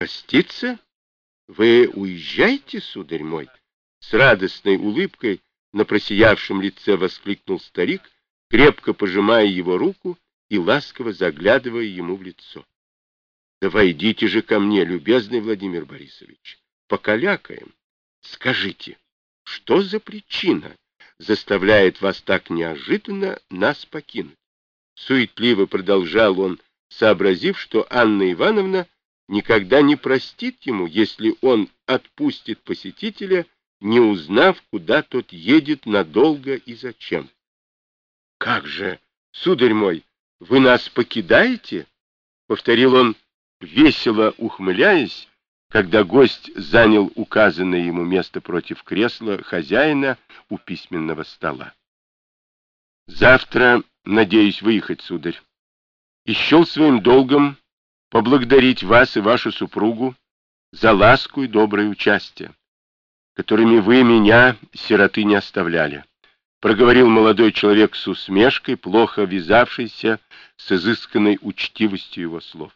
Проститься? Вы уезжаете, сударь мой? С радостной улыбкой на просиявшем лице воскликнул старик, крепко пожимая его руку и ласково заглядывая ему в лицо. Да войдите же ко мне, любезный Владимир Борисович, покалякаем. Скажите, что за причина заставляет вас так неожиданно нас покинуть? Суетливо продолжал он, сообразив, что Анна Ивановна никогда не простит ему, если он отпустит посетителя, не узнав, куда тот едет надолго и зачем. — Как же, сударь мой, вы нас покидаете? — повторил он, весело ухмыляясь, когда гость занял указанное ему место против кресла хозяина у письменного стола. — Завтра надеюсь выехать, сударь. И счел своим долгом поблагодарить вас и вашу супругу за ласку и доброе участие, которыми вы меня, сироты, не оставляли, проговорил молодой человек с усмешкой, плохо вязавшийся с изысканной учтивостью его слов.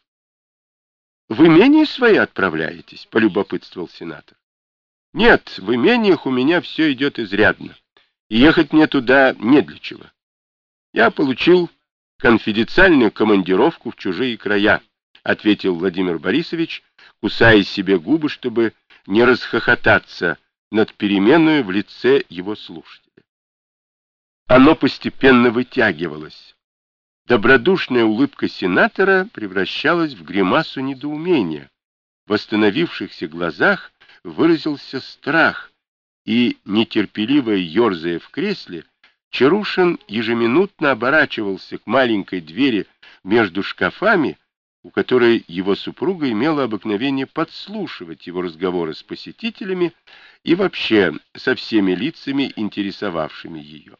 В имение свои отправляетесь? Полюбопытствовал сенатор. Нет, в имениях у меня все идет изрядно, и ехать мне туда не для чего. Я получил конфиденциальную командировку в чужие края, ответил Владимир Борисович, кусая себе губы, чтобы не расхохотаться над переменой в лице его слушателя. Оно постепенно вытягивалось. Добродушная улыбка сенатора превращалась в гримасу недоумения. В остановившихся глазах выразился страх, и, нетерпеливо ерзая в кресле, Чарушин ежеминутно оборачивался к маленькой двери между шкафами, у которой его супруга имела обыкновение подслушивать его разговоры с посетителями и вообще со всеми лицами, интересовавшими ее.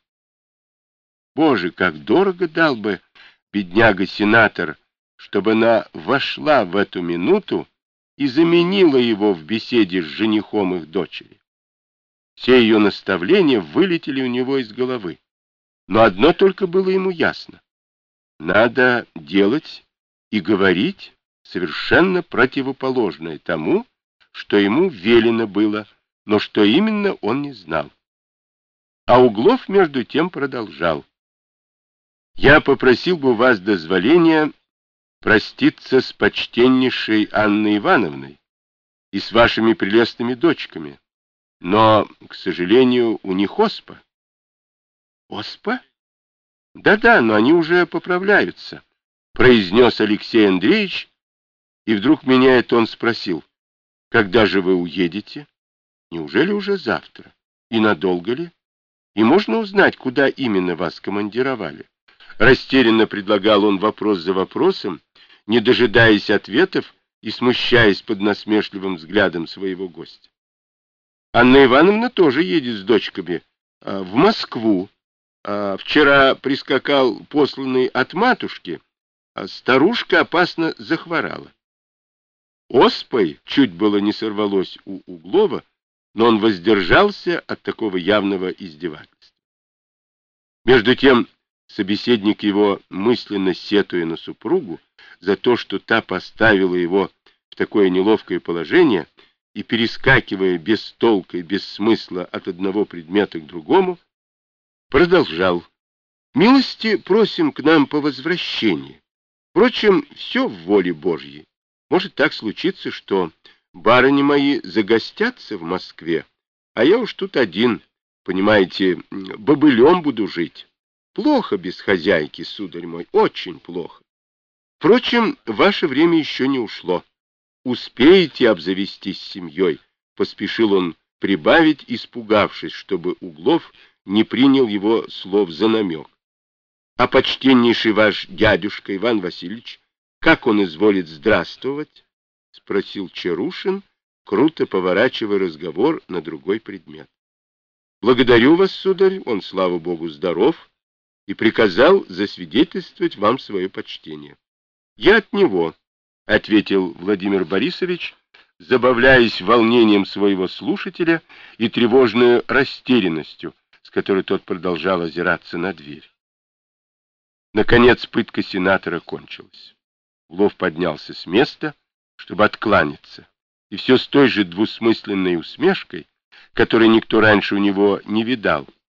Боже, как дорого дал бы бедняга-сенатор, чтобы она вошла в эту минуту и заменила его в беседе с женихом их дочери. Все ее наставления вылетели у него из головы. Но одно только было ему ясно. Надо делать и говорить совершенно противоположное тому, что ему велено было, но что именно он не знал. А Углов между тем продолжал. Я попросил бы у вас дозволения проститься с почтеннейшей Анной Ивановной и с вашими прелестными дочками, но, к сожалению, у них оспа. Оспа? Да-да, но они уже поправляются, произнес Алексей Андреевич, и вдруг меняя тон спросил, когда же вы уедете? Неужели уже завтра? И надолго ли? И можно узнать, куда именно вас командировали? Растерянно предлагал он вопрос за вопросом, не дожидаясь ответов и смущаясь под насмешливым взглядом своего гостя. Анна Ивановна тоже едет с дочками в Москву. Вчера прискакал посланный от матушки, старушка опасно захворала. Оспой чуть было не сорвалось у Углова, но он воздержался от такого явного издевательства. Между тем, собеседник его, мысленно сетуя на супругу за то, что та поставила его в такое неловкое положение и, перескакивая без толка и без смысла от одного предмета к другому, продолжал. «Милости просим к нам по возвращении. Впрочем, все в воле Божьей. Может так случиться, что барыни мои загостятся в Москве, а я уж тут один, понимаете, бобылем буду жить. Плохо без хозяйки, сударь мой, очень плохо. Впрочем, ваше время еще не ушло. Успеете обзавестись семьей», — поспешил он прибавить, испугавшись, чтобы Углов не принял его слов за намек. «А почтеннейший ваш дядюшка Иван Васильевич, как он изволит здравствовать?» — спросил Чарушин, круто поворачивая разговор на другой предмет. «Благодарю вас, сударь, он, слава богу, здоров, и приказал засвидетельствовать вам свое почтение». «Я от него», — ответил Владимир Борисович, забавляясь волнением своего слушателя и тревожной растерянностью, с которой тот продолжал озираться на дверь. Наконец пытка сенатора кончилась. Углов поднялся с места, чтобы откланяться, и все с той же двусмысленной усмешкой, которой никто раньше у него не видал,